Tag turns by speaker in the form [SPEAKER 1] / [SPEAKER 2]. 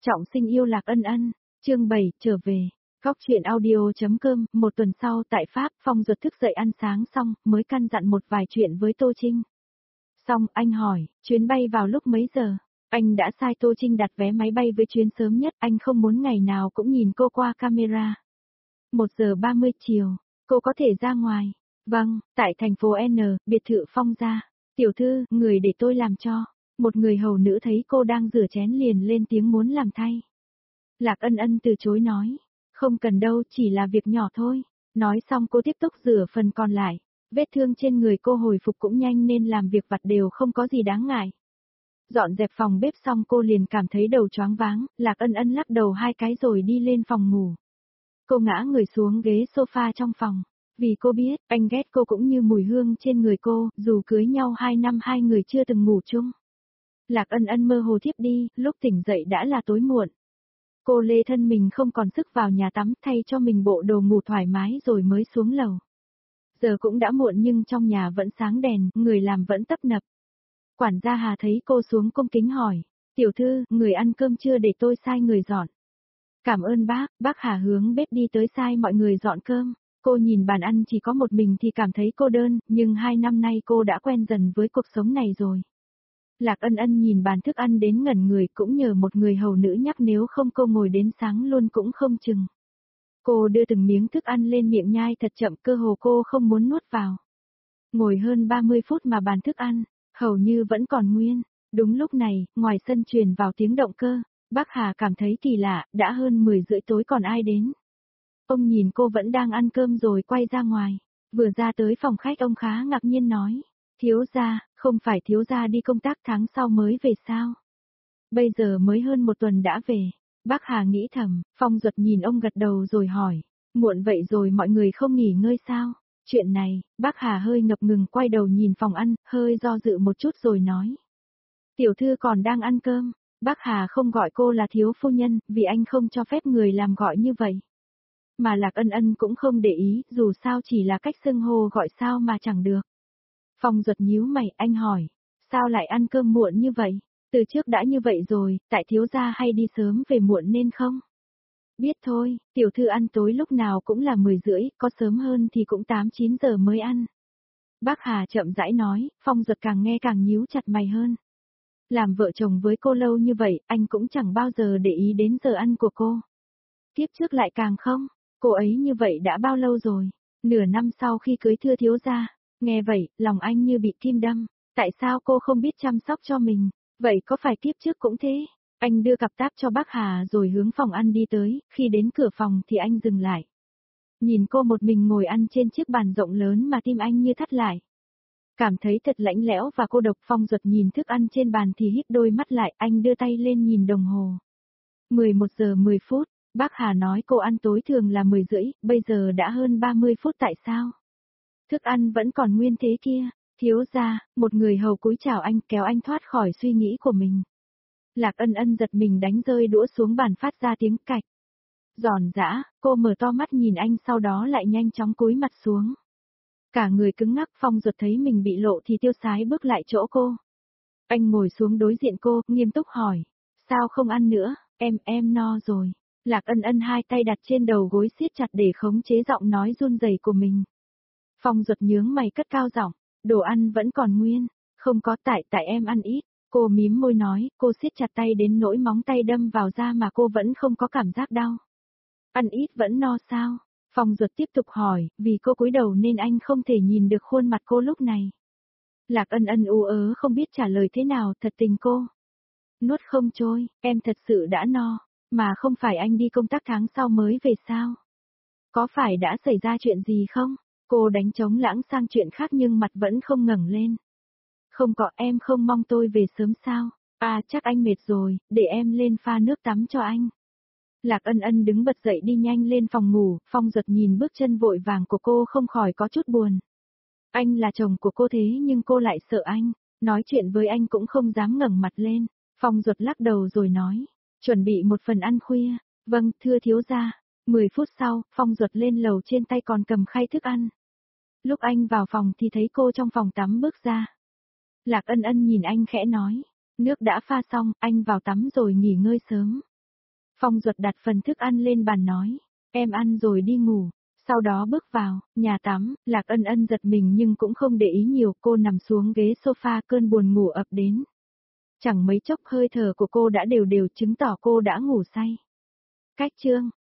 [SPEAKER 1] Trọng sinh yêu Lạc Ân Ân, chương 7, trở về. Góc truyện audio.com, một tuần sau tại Pháp, Phong Duật thức dậy ăn sáng xong, mới căn dặn một vài chuyện với Tô Trinh. Xong, anh hỏi, chuyến bay vào lúc mấy giờ? Anh đã sai Tô Trinh đặt vé máy bay với chuyến sớm nhất, anh không muốn ngày nào cũng nhìn cô qua camera. 1 giờ 30 chiều, cô có thể ra ngoài. Vâng, tại thành phố N, biệt thự Phong gia. Tiểu thư, người để tôi làm cho. Một người hầu nữ thấy cô đang rửa chén liền lên tiếng muốn làm thay. Lạc Ân Ân từ chối nói, không cần đâu, chỉ là việc nhỏ thôi. Nói xong cô tiếp tục rửa phần còn lại. Vết thương trên người cô hồi phục cũng nhanh nên làm việc vặt đều không có gì đáng ngại. Dọn dẹp phòng bếp xong cô liền cảm thấy đầu choáng váng, Lạc Ân Ân lắc đầu 2 cái rồi đi lên phòng ngủ. Cô ngã người xuống ghế sofa trong phòng. Vì cô biết, anh ghét cô cũng như mùi hương trên người cô, dù cưới nhau 2 năm hai người chưa từng ngủ chung. Lạc Ân Ân mơ hồ thiếp đi, lúc tỉnh dậy đã là tối muộn. Cô lê thân mình không còn sức vào nhà tắm thay cho mình bộ đồ ngủ thoải mái rồi mới xuống lầu. Giờ cũng đã muộn nhưng trong nhà vẫn sáng đèn, người làm vẫn tấp nập. Quản gia Hà thấy cô xuống cung kính hỏi, tiểu thư, người ăn cơm chưa để tôi sai người dọn. Cảm ơn bác Hà hướng bếp đi tới sai mọi người dọn cơm. Cô nhìn bàn ăn chỉ có một mình thì cảm thấy cô đơn, nhưng 2 năm nay cô đã quen dần với cuộc sống này rồi. Lạc Ân Ân nhìn bàn thức ăn đến ngẩn người cũng nhờ một người hầu nữ nhắc nếu không cô ngồi đến sáng luôn cũng không chừng. Cô đưa từng miếng thức ăn lên miệng nhai thật chậm cơ hồ cô không muốn nuốt vào. Ngồi hơn 30 phút mà bàn thức ăn, hầu như vẫn còn nguyên. Đúng lúc này, ngoài sân truyền vào tiếng động cơ, bác Hà cảm thấy kỳ lạ, đã hơn 10 rưỡi tối còn ai đến. Ông nhìn cô vẫn đang ăn cơm rồi quay ra ngoài. Vừa ra tới phòng khách ông khá ngạc nhiên nói. Thiếu gia, không phải thiếu gia đi công tác tháng sau mới về sao? Bây giờ mới hơn 1 tuần đã về. Bác Hà nghĩ thầm, Phong Duật nhìn ông gật đầu rồi hỏi. Muộn vậy rồi mọi người không nghỉ ngơi sao? Chuyện này, bác Hà hơi ngập ngừng quay đầu nhìn phòng ăn, hơi do dự một chút rồi nói. Tiểu thư còn đang ăn cơm. Bác Hà không gọi cô là thiếu phu nhân, vì anh không cho phép người làm gọi như vậy. Mà Lạc Ân Ân cũng không để ý, dù sao chỉ là cách xưng hô gọi sao mà chẳng được. Phong Duật nhíu mày, anh hỏi, sao lại ăn cơm muộn như vậy? Từ trước đã như vậy rồi, tại thiếu gia hay đi sớm về muộn nên không? Biết thôi, tiểu thư ăn tối lúc nào cũng là 10 rưỡi, có sớm hơn thì cũng 8-9 giờ mới ăn. Bác Hà chậm rãi nói, Phong Duật càng nghe càng nhíu chặt mày hơn. Làm vợ chồng với cô lâu như vậy, anh cũng chẳng bao giờ để ý đến giờ ăn của cô. Tiếp trước lại càng không, cô ấy như vậy đã bao lâu rồi? Nửa năm sau khi cưới thưa thiếu gia. Nghe vậy, lòng anh như bị kim đâm. Tại sao cô không biết chăm sóc cho mình? Vậy có phải kiếp trước cũng thế? Anh đưa cặp táp cho bác Hà rồi hướng phòng ăn đi tới, khi đến cửa phòng thì anh dừng lại. Nhìn cô một mình ngồi ăn trên chiếc bàn rộng lớn mà tim anh như thắt lại. Cảm thấy thật lạnh lẽo và cô độc. Phong Duật nhìn thức ăn trên bàn thì híp đôi mắt lại, anh đưa tay lên nhìn đồng hồ. 11 giờ 10 phút, bác Hà nói cô ăn tối thường là 10 rưỡi, bây giờ đã hơn 30 phút tại sao? Thức ăn vẫn còn nguyên thế kia. Thiếu gia, một người hầu cúi chào anh kéo anh thoát khỏi suy nghĩ của mình. Lạc Ân Ân giật mình đánh rơi đũa xuống bàn phát ra tiếng cạch. Giòn giã, cô mở to mắt nhìn anh sau đó lại nhanh chóng cúi mặt xuống. Cả người cứng ngắc. Phong Duật thấy mình bị lộ thì tiêu sái bước lại chỗ cô. Anh ngồi xuống đối diện cô, nghiêm túc hỏi. Sao không ăn nữa, em no rồi. Lạc Ân Ân 2 tay đặt trên đầu gối siết chặt để khống chế giọng nói run rẩy của mình. Phong Duật nhướng mày cất cao giọng, đồ ăn vẫn còn nguyên, không có tại em ăn ít. Cô mím môi nói, cô siết chặt tay đến nỗi móng tay đâm vào da mà cô vẫn không có cảm giác đau. Ăn ít vẫn no sao? Phong Duật tiếp tục hỏi, vì cô cúi đầu nên anh không thể nhìn được khuôn mặt cô lúc này. Lạc Ân Ân ú ớ không biết trả lời thế nào, thật tình cô. Nuốt không trôi, em thật sự đã no, mà không phải anh đi công tác tháng sau mới về sao? Có phải đã xảy ra chuyện gì không? Cô đánh trống lãng sang chuyện khác nhưng mặt vẫn không ngẩng lên. Không có, em không mong tôi về sớm sao? À chắc anh mệt rồi, để em lên pha nước tắm cho anh. Lạc Ân Ân đứng bật dậy đi nhanh lên phòng ngủ. Phong Duật nhìn bước chân vội vàng của cô không khỏi có chút buồn. Anh là chồng của cô thế nhưng cô lại sợ anh, nói chuyện với anh cũng không dám ngẩng mặt lên. Phong Duật lắc đầu rồi nói, chuẩn bị một phần ăn khuya. Vâng, thưa thiếu gia. 10 phút sau, Phong Duật lên lầu trên tay còn cầm khay thức ăn. Lúc anh vào phòng thì thấy cô trong phòng tắm bước ra. Lạc Ân Ân nhìn anh khẽ nói, nước đã pha xong, anh vào tắm rồi nghỉ ngơi sớm. Phong Duật đặt phần thức ăn lên bàn nói, em ăn rồi đi ngủ. Sau đó bước vào, nhà tắm, Lạc Ân Ân giật mình nhưng cũng không để ý nhiều, cô nằm xuống ghế sofa cơn buồn ngủ ập đến. Chẳng mấy chốc hơi thở của cô đã đều đều chứng tỏ cô đã ngủ say. Cách chương